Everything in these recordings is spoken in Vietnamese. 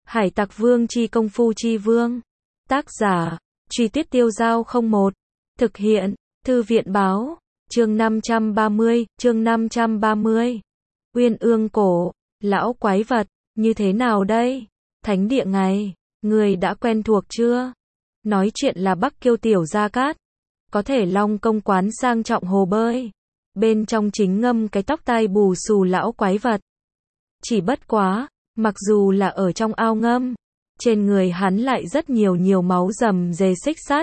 Hải Tặc Vương chi công phu chi vương. Tác giả, Truy Tuyết Tiêu Dao 01. Thực hiện, Thư viện Báo. Chương 530. Uyên ương cổ, lão quái vật, như thế nào đây? Thánh địa ngày, người đã quen thuộc chưa? Nói chuyện là Bắc Kiêu Tiểu Gia Cát. Có thể Long công quán sang trọng hồ bơi. Bên trong chính ngâm cái tóc tai bù xù lão quái vật. Chỉ bất quá, mặc dù là ở trong ao ngâm, trên người hắn lại rất nhiều máu rầm rề xích sắt.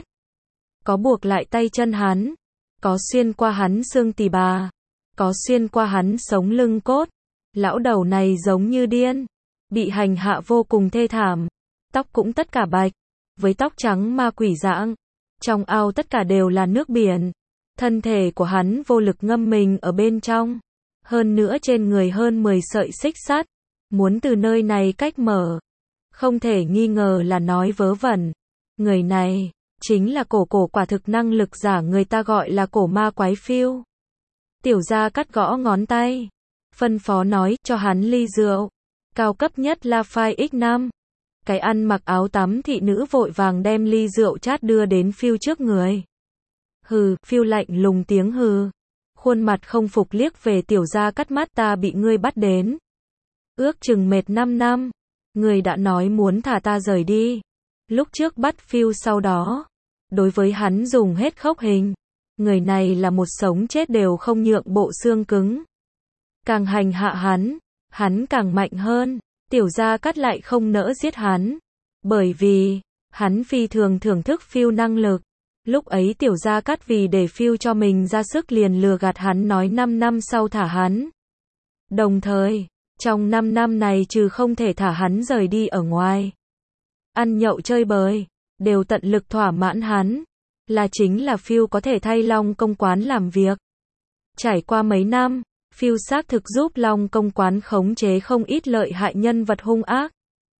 Có buộc lại tay chân hắn, có xuyên qua hắn xương tỳ bà, có xuyên qua hắn sống lưng cốt. Lão đầu này giống như điên, bị hành hạ vô cùng thê thảm. Tóc cũng tất cả bạch, với tóc trắng ma quỷ dạng. Trong ao tất cả đều là nước biển. Thân thể của hắn vô lực ngâm mình ở bên trong. Hơn nữa trên người hơn 10 sợi xích sắt. Muốn từ nơi này cách mở. Không thể nghi ngờ là nói vớ vẩn. Người này, chính là cổ quả thực năng lực giả người ta gọi là cổ ma quái phiêu. Tiểu Gia Cát gõ ngón tay. Phân phó nói cho hắn ly rượu. Cao cấp nhất là phai X5. Cái ăn mặc áo tắm thị nữ vội vàng đem ly rượu chát đưa đến phiêu trước người. Hừ, phiêu lạnh lùng tiếng hừ. Khuôn mặt không phục liếc về Tiểu Gia Cát, mắt ta bị ngươi bắt đến. Ước chừng mệt 5 năm. Ngươi đã nói muốn thả ta rời đi. Lúc trước bắt phiêu sau đó. Đối với hắn dùng hết khốc hình. Người này là một sống chết đều không nhượng bộ xương cứng. Càng hành hạ hắn càng mạnh hơn. Tiểu Gia Cát lại không nỡ giết hắn. Bởi vì, hắn phi thường thưởng thức phiêu năng lực. Lúc ấy Tiểu Gia Cát vì để phiêu cho mình ra sức liền lừa gạt hắn nói 5 năm sau thả hắn. Đồng thời, trong 5 năm này trừ không thể thả hắn rời đi ở ngoài. Ăn nhậu chơi bời, đều tận lực thỏa mãn hắn. Là chính là phiêu có thể thay Long công quán làm việc. Trải qua mấy năm, phiêu xác thực giúp Long công quán khống chế không ít lợi hại nhân vật hung ác.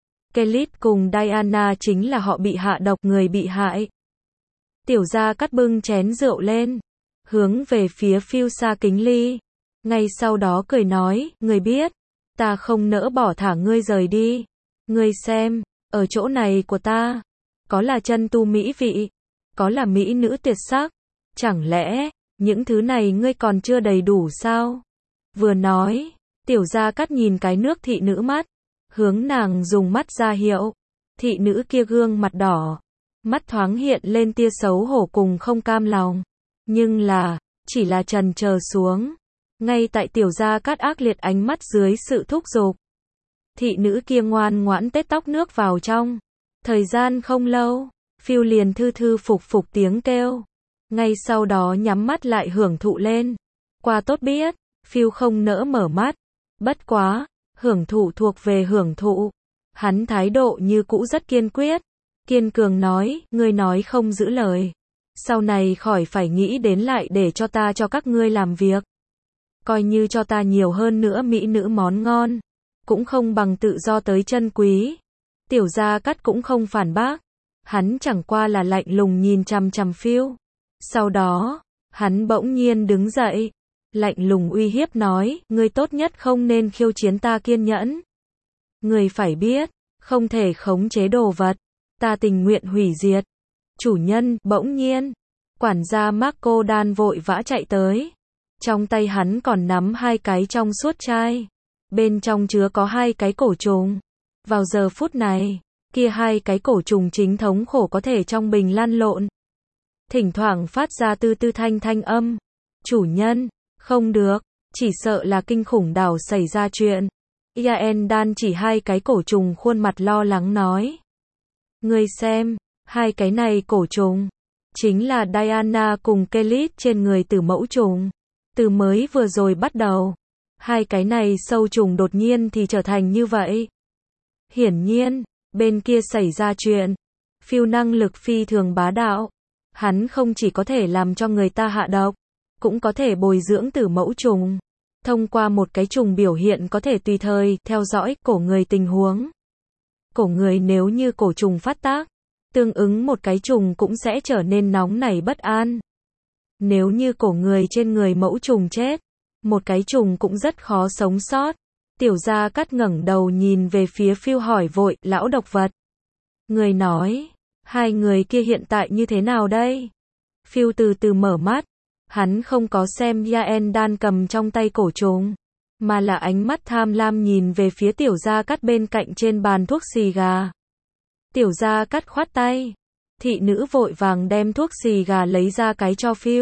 Kelit cùng Diana chính là họ bị hạ độc người bị hại. Tiểu Gia Cát bưng chén rượu lên, hướng về phía phiêu xa kính ly. Ngay sau đó cười nói, người biết, ta không nỡ bỏ thả ngươi rời đi. Ngươi xem, ở chỗ này của ta, có là chân tu mỹ vị, có là mỹ nữ tuyệt sắc. Chẳng lẽ, những thứ này ngươi còn chưa đầy đủ sao? Vừa nói, Tiểu Gia Cát nhìn cái nước thị nữ mắt, hướng nàng dùng mắt ra hiệu. Thị nữ kia gương mặt đỏ, mắt thoáng hiện lên tia xấu hổ cùng không cam lòng. Nhưng là, chỉ là trần chờ xuống. Ngay tại Tiểu Gia Cát ác liệt ánh mắt dưới sự thúc giục. Thị nữ kia ngoan ngoãn tết tóc nước vào trong. Thời gian không lâu, phiêu liền thư phục tiếng kêu. Ngay sau đó nhắm mắt lại hưởng thụ lên. Qua tốt biết, phiêu không nỡ mở mắt. Bất quá, hưởng thụ thuộc về hưởng thụ. Hắn thái độ như cũ rất kiên quyết. Kiên cường nói, ngươi nói không giữ lời. Sau này khỏi phải nghĩ đến lại để cho ta cho các ngươi làm việc. Coi như cho ta nhiều hơn nữa mỹ nữ món ngon. Cũng không bằng tự do tới chân quý. Tiểu Gia Cát cũng không phản bác. Hắn chẳng qua là lạnh lùng nhìn chằm chằm phiêu. Sau đó, hắn bỗng nhiên đứng dậy. Lạnh lùng uy hiếp nói, ngươi tốt nhất không nên khiêu chiến ta kiên nhẫn. Ngươi phải biết, không thể khống chế đồ vật. Ta tình nguyện hủy diệt. Chủ nhân, bỗng nhiên. Quản gia Marco Dan vội vã chạy tới. Trong tay hắn còn nắm 2 cái trong suốt chai. Bên trong chứa có 2 cái cổ trùng. Vào giờ phút này, kia 2 cái cổ trùng chính thống khổ có thể trong bình lăn lộn. Thỉnh thoảng phát ra tư thanh âm. Chủ nhân, không được, chỉ sợ là kinh khủng đảo xảy ra chuyện. Yaen Dan chỉ 2 cái cổ trùng khuôn mặt lo lắng nói. Ngươi xem, 2 cái này cổ trùng, chính là Diana cùng Kelit trên người tử mẫu trùng. Từ mới vừa rồi bắt đầu, 2 cái này sâu trùng đột nhiên thì trở thành như vậy. Hiển nhiên, bên kia xảy ra chuyện. Phiêu năng lực phi thường bá đạo. Hắn không chỉ có thể làm cho người ta hạ độc, cũng có thể bồi dưỡng tử mẫu trùng. Thông qua một cái trùng biểu hiện có thể tùy thời theo dõi cổ người tình huống. Cổ người nếu như cổ trùng phát tác, tương ứng một cái trùng cũng sẽ trở nên nóng nảy bất an. Nếu như cổ người trên người mẫu trùng chết, một cái trùng cũng rất khó sống sót. Tiểu Gia Cát ngẩng đầu nhìn về phía Phil hỏi vội, lão độc vật. Người nói, hai người kia hiện tại như thế nào đây? Phil từ từ mở mắt, hắn không có xem Yaen Đan cầm trong tay cổ trùng, mà là ánh mắt tham lam nhìn về phía Tiểu Gia Cát bên cạnh trên bàn thuốc xì gà. Tiểu Gia Cát khoát tay, thị nữ vội vàng đem thuốc xì gà lấy ra cái cho Phil.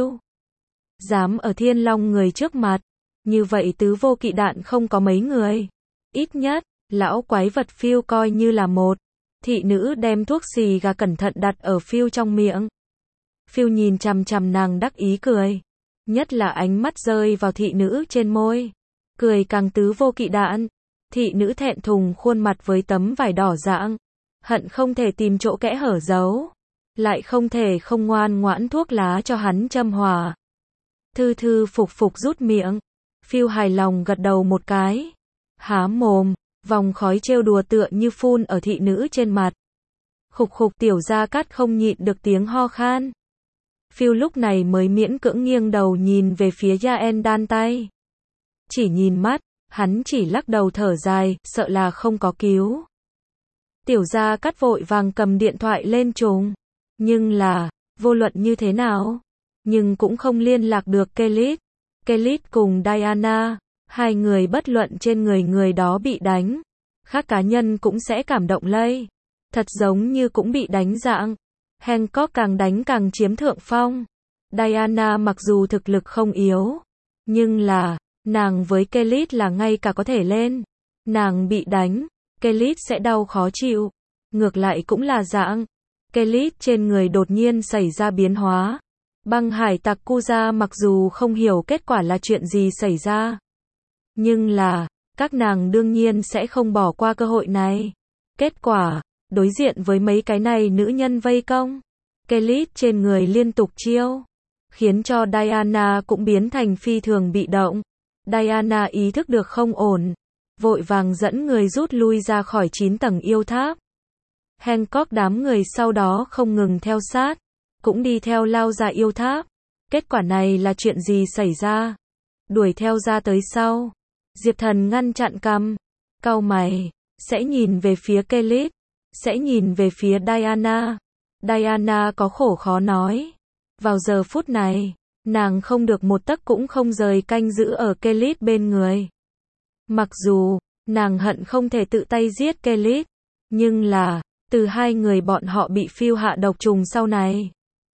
Dám ở Thiên Long người trước mặt, như vậy tứ vô kỵ đạn không có mấy người. Ít nhất, lão quái vật Phil coi như là một. Thị nữ đem thuốc xì gà cẩn thận đặt ở Phil trong miệng. Phil nhìn chằm chằm nàng đắc ý cười. Nhất là ánh mắt rơi vào thị nữ trên môi. Cười càng tứ vô kỵ đạn. Thị nữ thẹn thùng khuôn mặt với tấm vải đỏ rạng. Hận không thể tìm chỗ kẽ hở giấu. Lại không thể không ngoan ngoãn thuốc lá cho hắn châm hòa. Thư thư phục phục rút miệng. Phil hài lòng gật đầu một cái. Há mồm, vòng khói trêu đùa tựa như phun ở thị nữ trên mặt. Khục khục Tiểu Gia Cát không nhịn được tiếng ho khan. Phil lúc này mới miễn cưỡng nghiêng đầu nhìn về phía Yaen Đan tay. Chỉ nhìn mắt, hắn chỉ lắc đầu thở dài, sợ là không có cứu. Tiểu Gia Cát vội vàng cầm điện thoại lên trùng. Nhưng là, vô luận như thế nào, nhưng cũng không liên lạc được Kelly. Kelly cùng Diana, hai người bất luận trên người đó bị đánh, khác cá nhân cũng sẽ cảm động lây. Thật giống như cũng bị đánh dạng. Hancock càng đánh càng chiếm thượng phong. Diana mặc dù thực lực không yếu, nhưng là, nàng với Kelly là ngay cả có thể lên. Nàng bị đánh, Kelly sẽ đau khó chịu. Ngược lại cũng là dạng. Kelly trên người đột nhiên xảy ra biến hóa. Băng hải tặc Kuza mặc dù không hiểu kết quả là chuyện gì xảy ra, nhưng là, các nàng đương nhiên sẽ không bỏ qua cơ hội này. Kết quả, đối diện với mấy cái này nữ nhân vây công, Kelly trên người liên tục chiêu, khiến cho Diana cũng biến thành phi thường bị động. Diana ý thức được không ổn, vội vàng dẫn người rút lui ra khỏi 9 tầng yêu tháp. Hancock đám người sau đó không ngừng theo sát, cũng đi theo lao ra yêu tháp. Kết quả này là chuyện gì xảy ra? Đuổi theo ra tới sau. Diệp Thần ngăn chặn cằm, cau mày, sẽ nhìn về phía Kelly, sẽ nhìn về phía Diana. Diana có khổ khó nói. Vào giờ phút này, nàng không được một tấc cũng không rời canh giữ ở Kelly bên người. Mặc dù, nàng hận không thể tự tay giết Kelly, nhưng là, từ hai người bọn họ bị Phil hạ độc trùng sau này,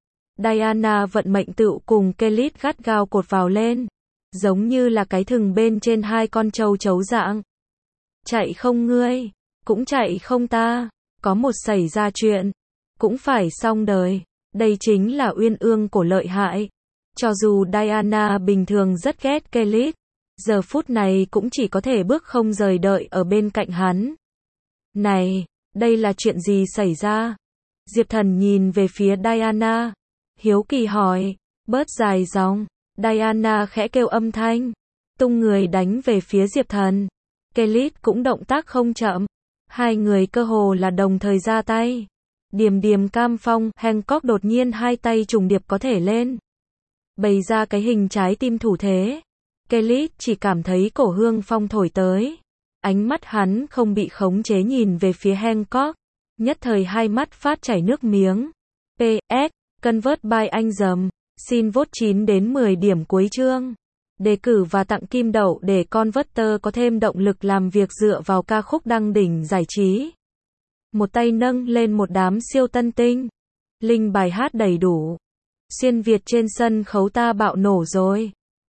Diana vận mệnh tựu cùng Kelly gắt gao cột vào lên, giống như là cái thừng bên trên hai con trâu chấu dạng. Chạy không ngươi, cũng chạy không ta, có một xảy ra chuyện, cũng phải xong đời. Đây chính là Uyên Ương Cổ lợi hại. Cho dù Diana bình thường rất ghét Kelly, giờ phút này cũng chỉ có thể bước không rời đợi ở bên cạnh hắn. Này, đây là chuyện gì xảy ra? Diệp Thần nhìn về phía Diana, hiếu kỳ hỏi, bớt dài dòng. Diana khẽ kêu âm thanh, tung người đánh về phía Diệp Thần. Kelly cũng động tác không chậm, hai người cơ hồ là đồng thời ra tay. Điềm điềm cam phong, Hancock đột nhiên hai tay trùng điệp có thể lên, bày ra cái hình trái tim thủ thế. Kelly chỉ cảm thấy cổ hương phong thổi tới, ánh mắt hắn không bị khống chế nhìn về phía Hancock, nhất thời hai mắt phát chảy nước miếng. PS, convert by anh dầm, xin vote 9 đến 10 điểm cuối chương. Đề cử và tặng kim đậu để Converter có thêm động lực làm việc dựa vào ca khúc đăng đỉnh giải trí. Một tay nâng lên một đám siêu tân tinh. Link bài hát đầy đủ. Xuyên Việt trên sân khấu ta bạo nổ rồi.